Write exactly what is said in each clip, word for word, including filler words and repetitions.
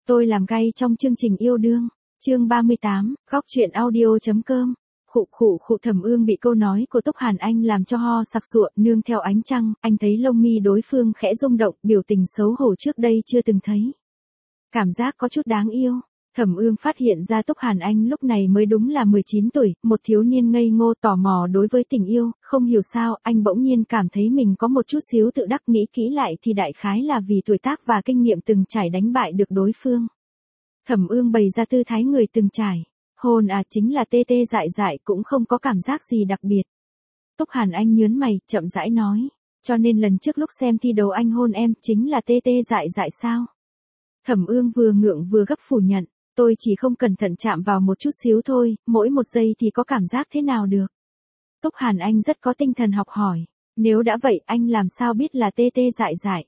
Tôi làm gay trong chương trình yêu đương. Chương ba mươi tám, góc truyện audio.com. Khụ khụ khụ Thẩm Ương bị câu nói của Túc Hàn Anh làm cho ho sặc sụa, nương theo ánh trăng, anh thấy lông mi đối phương khẽ rung động, biểu tình xấu hổ trước đây chưa từng thấy. Cảm giác có chút đáng yêu. Thẩm Ương phát hiện ra Túc Hàn Anh lúc này mới đúng là mười chín tuổi, một thiếu niên ngây ngô tò mò đối với tình yêu, không hiểu sao, anh bỗng nhiên cảm thấy mình có một chút xíu tự đắc, nghĩ kỹ lại thì đại khái là vì tuổi tác và kinh nghiệm từng trải đánh bại được đối phương. Thẩm Ương bày ra tư thái người từng trải. Hôn à, chính là tê tê dại dại, cũng không có cảm giác gì đặc biệt. Túc Hàn Anh nhớn mày, chậm rãi nói. Cho nên lần trước lúc xem thi đấu anh hôn em, chính là tê tê dại dại sao? Thẩm Ương vừa ngượng vừa gấp phủ nhận. Tôi chỉ không cẩn thận chạm vào một chút xíu thôi, mỗi một giây thì có cảm giác thế nào được? Túc Hàn Anh rất có tinh thần học hỏi. Nếu đã vậy anh làm sao biết là tê tê dại dại?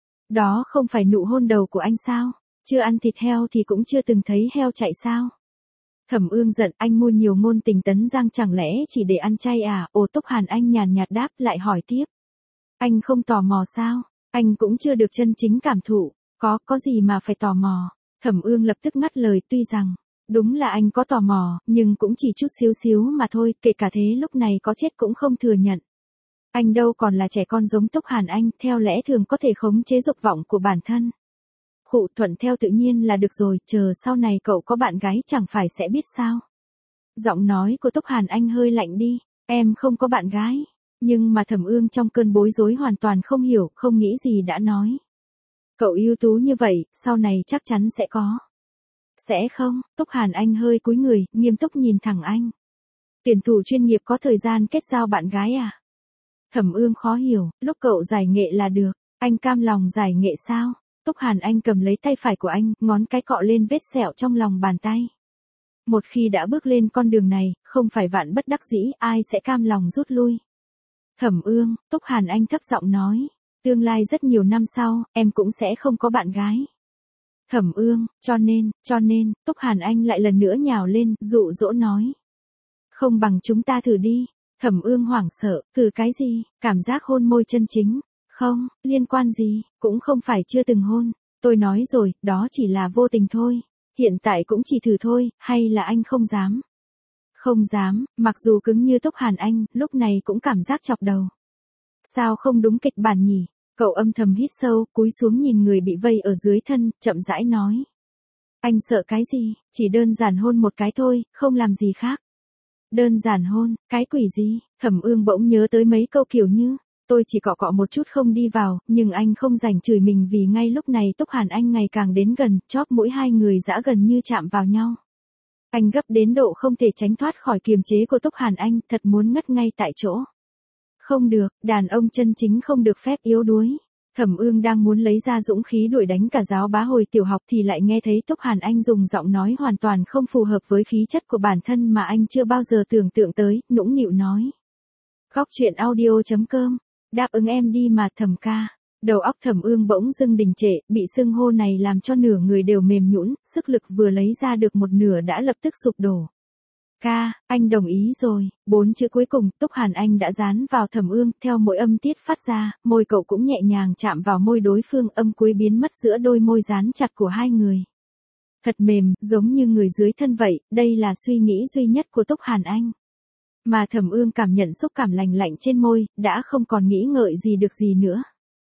Đó không phải nụ hôn đầu của anh sao? Chưa ăn thịt heo thì cũng chưa từng thấy heo chạy sao? Thẩm Ương giận, anh mua nhiều ngôn tình tấn giang chẳng lẽ chỉ để ăn chay à? Ồ, Túc Hàn Anh nhàn nhạt đáp lại hỏi tiếp. Anh không tò mò sao? Anh cũng chưa được chân chính cảm thụ. Có, có gì mà phải tò mò? Thẩm Ương lập tức ngắt lời, tuy rằng, đúng là anh có tò mò, nhưng cũng chỉ chút xíu xíu mà thôi, kể cả thế lúc này có chết cũng không thừa nhận. Anh đâu còn là trẻ con giống Túc Hàn Anh, theo lẽ thường có thể khống chế dục vọng của bản thân. Khụ, thuận theo tự nhiên là được rồi, chờ sau này cậu có bạn gái chẳng phải sẽ biết sao. Giọng nói của Túc Hàn Anh hơi lạnh đi, em không có bạn gái. Nhưng mà Thẩm Ương trong cơn bối rối hoàn toàn không hiểu, không nghĩ gì đã nói. Cậu ưu tú như vậy, sau này chắc chắn sẽ có. Sẽ không? Túc Hàn Anh hơi cúi người, nghiêm túc nhìn thẳng anh. Tuyển thủ chuyên nghiệp có thời gian kết giao bạn gái à? Thẩm Ương khó hiểu, lúc cậu giải nghệ là được, anh cam lòng giải nghệ sao? Túc Hàn Anh cầm lấy tay phải của anh, ngón cái cọ lên vết sẹo trong lòng bàn tay. Một khi đã bước lên con đường này, không phải vạn bất đắc dĩ, ai sẽ cam lòng rút lui? Thẩm Ương, Túc Hàn Anh thấp giọng nói. Tương lai rất nhiều năm sau, em cũng sẽ không có bạn gái. Thẩm Ương, cho nên, cho nên, Túc Hàn Anh lại lần nữa nhào lên, dụ dỗ nói. Không bằng chúng ta thử đi. Thẩm Ương hoảng sợ, thử cái gì? Cảm giác hôn môi chân chính. Không, liên quan gì, cũng không phải chưa từng hôn. Tôi nói rồi, đó chỉ là vô tình thôi. Hiện tại cũng chỉ thử thôi, hay là anh không dám? Không dám, mặc dù cứng như Túc Hàn Anh, lúc này cũng cảm giác chọc đầu. Sao không đúng kịch bản nhỉ? Cậu âm thầm hít sâu, cúi xuống nhìn người bị vây ở dưới thân, chậm rãi nói. Anh sợ cái gì? Chỉ đơn giản hôn một cái thôi, không làm gì khác. Đơn giản hôn, cái quỷ gì? Thẩm Ương bỗng nhớ tới mấy câu kiểu như, tôi chỉ cọ cọ một chút không đi vào, nhưng anh không rảnh chửi mình vì ngay lúc này Túc Hàn Anh ngày càng đến gần, chóp mũi hai người dã gần như chạm vào nhau. Anh gấp đến độ không thể tránh thoát khỏi kiềm chế của Túc Hàn Anh, thật muốn ngất ngay tại chỗ. Không được, đàn ông chân chính không được phép yếu đuối. Thẩm Ương đang muốn lấy ra dũng khí đuổi đánh cả giáo bá hồi tiểu học thì lại nghe thấy Túc Hàn Anh dùng giọng nói hoàn toàn không phù hợp với khí chất của bản thân mà anh chưa bao giờ tưởng tượng tới, nũng nịu nói. Góc truyện audio.com, đáp ứng em đi mà Thẩm ca. Đầu óc Thẩm Ương bỗng dưng đình trệ, bị xưng hô này làm cho nửa người đều mềm nhũn, sức lực vừa lấy ra được một nửa đã lập tức sụp đổ. Ca, anh đồng ý rồi. Bốn chữ cuối cùng, Túc Hàn Anh đã dán vào Thẩm Ương, theo mỗi âm tiết phát ra, môi cậu cũng nhẹ nhàng chạm vào môi đối phương, âm cuối biến mất giữa đôi môi dán chặt của hai người. Thật mềm, giống như người dưới thân vậy, đây là suy nghĩ duy nhất của Túc Hàn Anh. Mà Thẩm Ương cảm nhận xúc cảm lành lạnh trên môi, đã không còn nghĩ ngợi gì được gì nữa.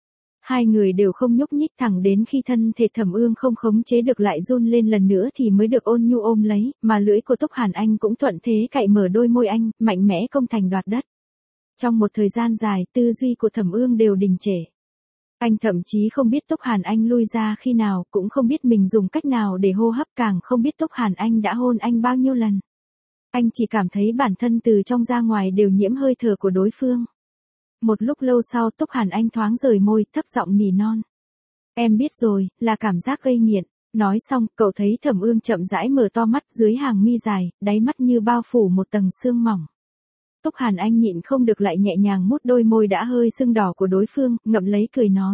Hai người đều không nhúc nhích thẳng đến khi thân thể Thẩm Ương không khống chế được lại run lên lần nữa thì mới được ôn nhu ôm lấy, mà lưỡi của Túc Hàn Anh cũng thuận thế cạy mở đôi môi anh, mạnh mẽ công thành đoạt đất. Trong một thời gian dài, tư duy của Thẩm Ương đều đình trệ. Anh thậm chí không biết Túc Hàn Anh lui ra khi nào, cũng không biết mình dùng cách nào để hô hấp, càng không biết Túc Hàn Anh đã hôn anh bao nhiêu lần. Anh chỉ cảm thấy bản thân từ trong ra ngoài đều nhiễm hơi thở của đối phương. Một lúc lâu sau Túc Hàn Anh thoáng rời môi, thấp giọng nỉ non. Em biết rồi, là cảm giác gây nghiện. Nói xong, cậu thấy Thẩm Ương chậm rãi mở to mắt, dưới hàng mi dài, đáy mắt như bao phủ một tầng sương mỏng. Túc Hàn Anh nhịn không được lại nhẹ nhàng mút đôi môi đã hơi sưng đỏ của đối phương, ngậm lấy cười nói.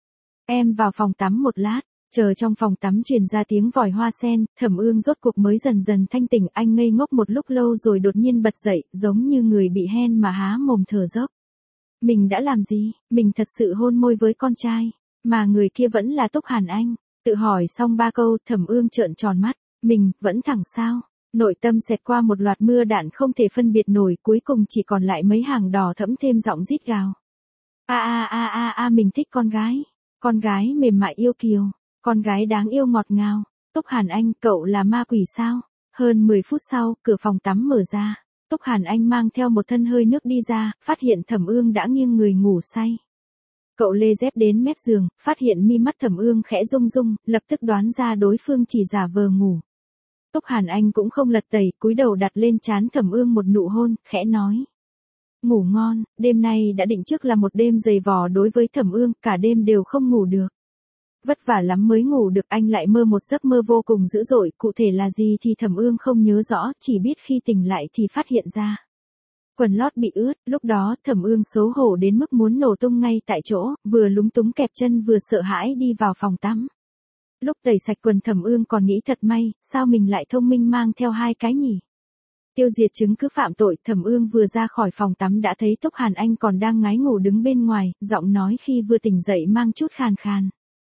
Em vào phòng tắm một lát. Chờ trong phòng tắm truyền ra tiếng vòi hoa sen, Thẩm Ương rốt cuộc mới dần dần thanh tỉnh, anh ngây ngốc một lúc lâu rồi đột nhiên bật dậy, giống như người bị hen mà há mồm thở dốc. Mình đã làm gì? Mình thật sự hôn môi với con trai, mà người kia vẫn là Túc Hàn Anh. Tự hỏi xong ba câu, Thẩm Ương trợn tròn mắt, mình, vẫn thẳng sao? Nội tâm xẹt qua một loạt mưa đạn không thể phân biệt nổi, cuối cùng chỉ còn lại mấy hàng đỏ thẫm thêm giọng rít gào. A a a a a mình thích con gái, con gái mềm mại yêu kiều, con gái đáng yêu ngọt ngào. Túc Hàn Anh, cậu là ma quỷ sao? Hơn mười phút sau, cửa phòng tắm mở ra. Túc Hàn Anh mang theo một thân hơi nước đi ra, phát hiện Thẩm Ương đã nghiêng người ngủ say. Cậu lê dép đến mép giường, phát hiện mi mắt Thẩm Ương khẽ rung rung, lập tức đoán ra đối phương chỉ giả vờ ngủ. Túc Hàn Anh cũng không lật tẩy, cúi đầu đặt lên trán Thẩm Ương một nụ hôn, khẽ nói. Ngủ ngon, đêm nay đã định trước là một đêm dày vò đối với Thẩm Ương, cả đêm đều không ngủ được. Vất vả lắm mới ngủ được, anh lại mơ một giấc mơ vô cùng dữ dội, cụ thể là gì thì Thẩm Ương không nhớ rõ, chỉ biết khi tỉnh lại thì phát hiện ra. Quần lót bị ướt, lúc đó Thẩm Ương xấu hổ đến mức muốn nổ tung ngay tại chỗ, vừa lúng túng kẹp chân vừa sợ hãi đi vào phòng tắm. Lúc tẩy sạch quần Thẩm Ương còn nghĩ thật may, sao mình lại thông minh mang theo hai cái nhỉ? Tiêu diệt chứng cứ phạm tội, Thẩm Ương vừa ra khỏi phòng tắm đã thấy Túc Hàn Anh còn đang ngái ngủ đứng bên ngoài, giọng nói khi vừa tỉnh dậy mang chút khàn khàn.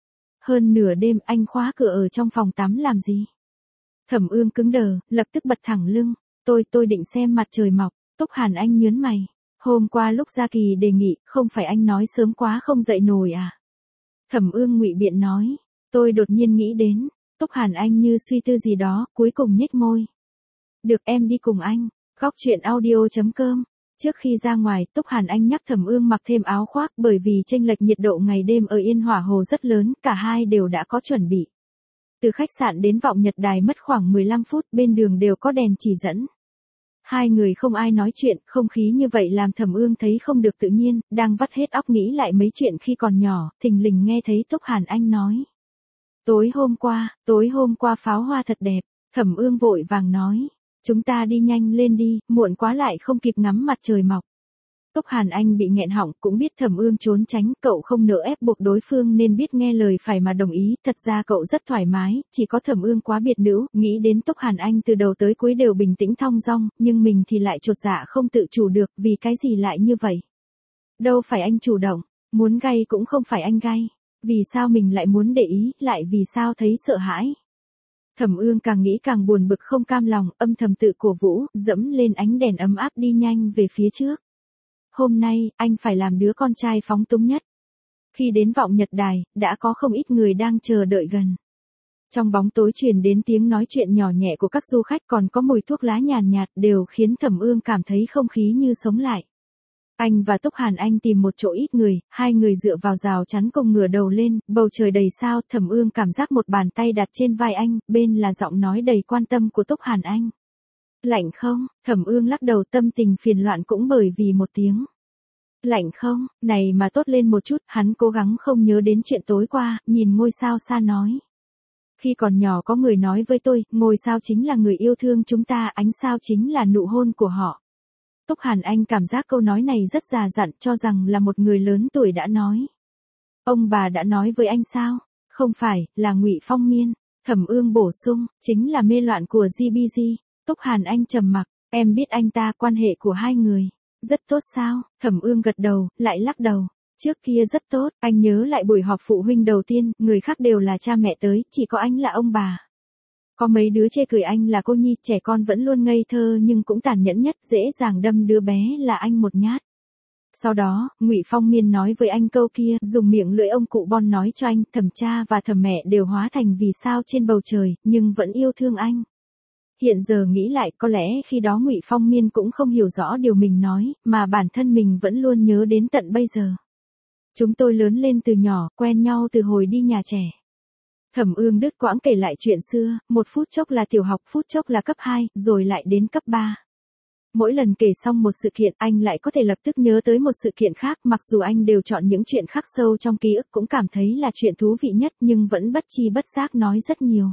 Hơn nửa đêm anh khóa cửa ở trong phòng tắm làm gì? Thẩm Ương cứng đờ, lập tức bật thẳng lưng. Tôi, tôi định xem mặt trời mọc. Túc Hàn Anh nhớn mày. Hôm qua lúc Gia Kỳ đề nghị, không phải anh nói sớm quá không dậy nổi à? Thẩm Ương ngụy biện nói. Tôi đột nhiên nghĩ đến. Túc Hàn Anh như suy tư gì đó, cuối cùng nhếch môi. Được, em đi cùng anh. Góc truyện audio.com. Trước khi ra ngoài, Túc Hàn Anh nhắc Thẩm Ương mặc thêm áo khoác bởi vì chênh lệch nhiệt độ ngày đêm ở Yên Hỏa Hồ rất lớn, cả hai đều đã có chuẩn bị. Từ khách sạn đến Vọng Nhật Đài mất khoảng mười lăm phút, bên đường đều có đèn chỉ dẫn. Hai người không ai nói chuyện, không khí như vậy làm Thẩm Ương thấy không được tự nhiên, đang vắt hết óc nghĩ lại mấy chuyện khi còn nhỏ, thình lình nghe thấy Túc Hàn Anh nói. Tối hôm qua, tối hôm qua pháo hoa thật đẹp, Thẩm Ương vội vàng nói. Chúng ta đi nhanh lên đi, muộn quá lại không kịp ngắm mặt trời mọc. Túc Hàn Anh bị nghẹn họng, cũng biết Thẩm Ương trốn tránh, cậu không nỡ ép buộc đối phương nên biết nghe lời phải mà đồng ý, thật ra cậu rất thoải mái, chỉ có Thẩm Ương quá biệt nữ, nghĩ đến Túc Hàn Anh từ đầu tới cuối đều bình tĩnh thong dong, nhưng mình thì lại chột dạ không tự chủ được, vì cái gì lại như vậy? Đâu phải anh chủ động, muốn gay cũng không phải anh gay, vì sao mình lại muốn để ý, lại vì sao thấy sợ hãi? Thẩm Ương càng nghĩ càng buồn bực không cam lòng, âm thầm tự cổ vũ, dẫm lên ánh đèn ấm áp đi nhanh về phía trước. Hôm nay, anh phải làm đứa con trai phóng túng nhất. Khi đến Vọng Nhật Đài, đã có không ít người đang chờ đợi gần. Trong bóng tối truyền đến tiếng nói chuyện nhỏ nhẹ của các du khách, còn có mùi thuốc lá nhàn nhạt, đều khiến Thẩm Ương cảm thấy không khí như sống lại. Anh và Túc Hàn Anh tìm một chỗ ít người, hai người dựa vào rào chắn cùng ngửa đầu lên, bầu trời đầy sao, Thẩm Ương cảm giác một bàn tay đặt trên vai anh, bên là giọng nói đầy quan tâm của Túc Hàn Anh. Lạnh không? Thẩm Ương lắc đầu, tâm tình phiền loạn cũng bởi vì một tiếng. Lạnh không? Này mà tốt lên một chút, hắn cố gắng không nhớ đến chuyện tối qua, nhìn ngôi sao xa nói. Khi còn nhỏ có người nói với tôi, ngôi sao chính là người yêu thương chúng ta, ánh sao chính là nụ hôn của họ. Túc Hàn Anh cảm giác câu nói này rất già dặn, cho rằng là một người lớn tuổi đã nói. Ông bà đã nói với anh sao? Không phải, là Ngụy Phong Miên. Thẩm Ương bổ sung, chính là mê loạn của giê bê giê. Túc Hàn Anh trầm mặc, em biết anh ta, quan hệ của hai người rất tốt sao? Thẩm Ương gật đầu, lại lắc đầu. Trước kia rất tốt, anh nhớ lại buổi họp phụ huynh đầu tiên, người khác đều là cha mẹ tới, chỉ có anh là ông bà. Có mấy đứa chê cười anh là cô nhi, trẻ con vẫn luôn ngây thơ nhưng cũng tàn nhẫn nhất, dễ dàng đâm đứa bé là anh một nhát. Sau đó, Ngụy Phong Miên nói với anh câu kia, dùng miệng lưỡi ông cụ Bon nói cho anh, thẩm cha và thẩm mẹ đều hóa thành vì sao trên bầu trời, nhưng vẫn yêu thương anh. Hiện giờ nghĩ lại, có lẽ khi đó Ngụy Phong Miên cũng không hiểu rõ điều mình nói, mà bản thân mình vẫn luôn nhớ đến tận bây giờ. Chúng tôi lớn lên từ nhỏ, quen nhau từ hồi đi nhà trẻ. Thẩm Ương đứt quãng kể lại chuyện xưa, một phút chốc là tiểu học, phút chốc là cấp hai, rồi lại đến cấp ba. Mỗi lần kể xong một sự kiện, anh lại có thể lập tức nhớ tới một sự kiện khác, mặc dù anh đều chọn những chuyện khắc sâu trong ký ức cũng cảm thấy là chuyện thú vị nhất nhưng vẫn bất chi bất giác nói rất nhiều.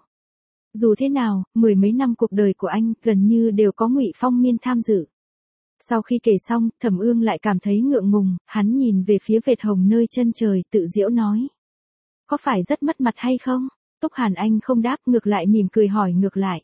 Dù thế nào, mười mấy năm cuộc đời của anh, gần như đều có Ngụy Phong Miên tham dự. Sau khi kể xong, Thẩm Ương lại cảm thấy ngượng ngùng, hắn nhìn về phía vệt hồng nơi chân trời, tự giễu nói. Có phải rất mất mặt hay không? Túc Hàn Anh không đáp, ngược lại mỉm cười hỏi ngược lại.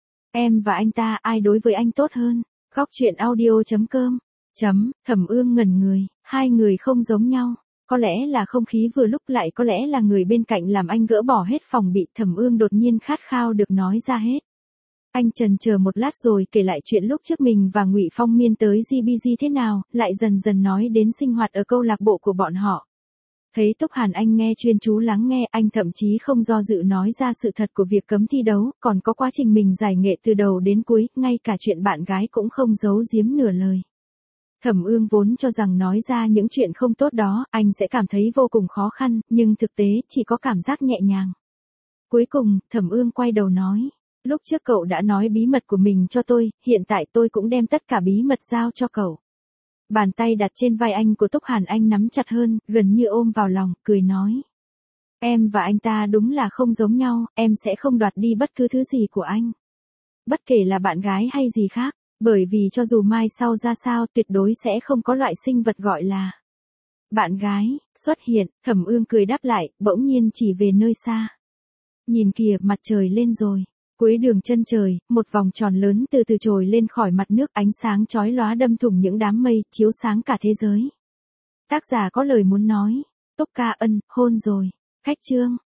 Em và anh ta, ai đối với anh tốt hơn? Góc truyện audio.com. Chấm, Thẩm Ương ngẩn người, hai người không giống nhau. Có lẽ là không khí vừa lúc, lại có lẽ là người bên cạnh làm anh gỡ bỏ hết phòng bị. Thẩm Ương đột nhiên khát khao được nói ra hết. Anh chần chờ một lát rồi kể lại chuyện lúc trước mình và Ngụy Phong Miên tới giê bê giê thế nào, lại dần dần nói đến sinh hoạt ở câu lạc bộ của bọn họ. Thấy Túc Hàn Anh nghe chuyên chú lắng nghe, anh thậm chí không do dự nói ra sự thật của việc cấm thi đấu, còn có quá trình mình giải nghệ từ đầu đến cuối, ngay cả chuyện bạn gái cũng không giấu giếm nửa lời. Thẩm Ương vốn cho rằng nói ra những chuyện không tốt đó, anh sẽ cảm thấy vô cùng khó khăn, nhưng thực tế chỉ có cảm giác nhẹ nhàng. Cuối cùng, Thẩm Ương quay đầu nói, lúc trước cậu đã nói bí mật của mình cho tôi, hiện tại tôi cũng đem tất cả bí mật giao cho cậu. Bàn tay đặt trên vai anh của Túc Hàn Anh nắm chặt hơn, gần như ôm vào lòng, cười nói. Em và anh ta đúng là không giống nhau, em sẽ không đoạt đi bất cứ thứ gì của anh. Bất kể là bạn gái hay gì khác, bởi vì cho dù mai sau ra sao tuyệt đối sẽ không có loại sinh vật gọi là bạn gái xuất hiện. Thẩm Ương cười đáp lại, bỗng nhiên chỉ về nơi xa. Nhìn kìa, mặt trời lên rồi. Cuối đường chân trời, một vòng tròn lớn từ từ trồi lên khỏi mặt nước, ánh sáng chói lóa đâm thủng những đám mây, chiếu sáng cả thế giới. Tác giả có lời muốn nói. Túc Ca Ân, hôn rồi. Khách chương.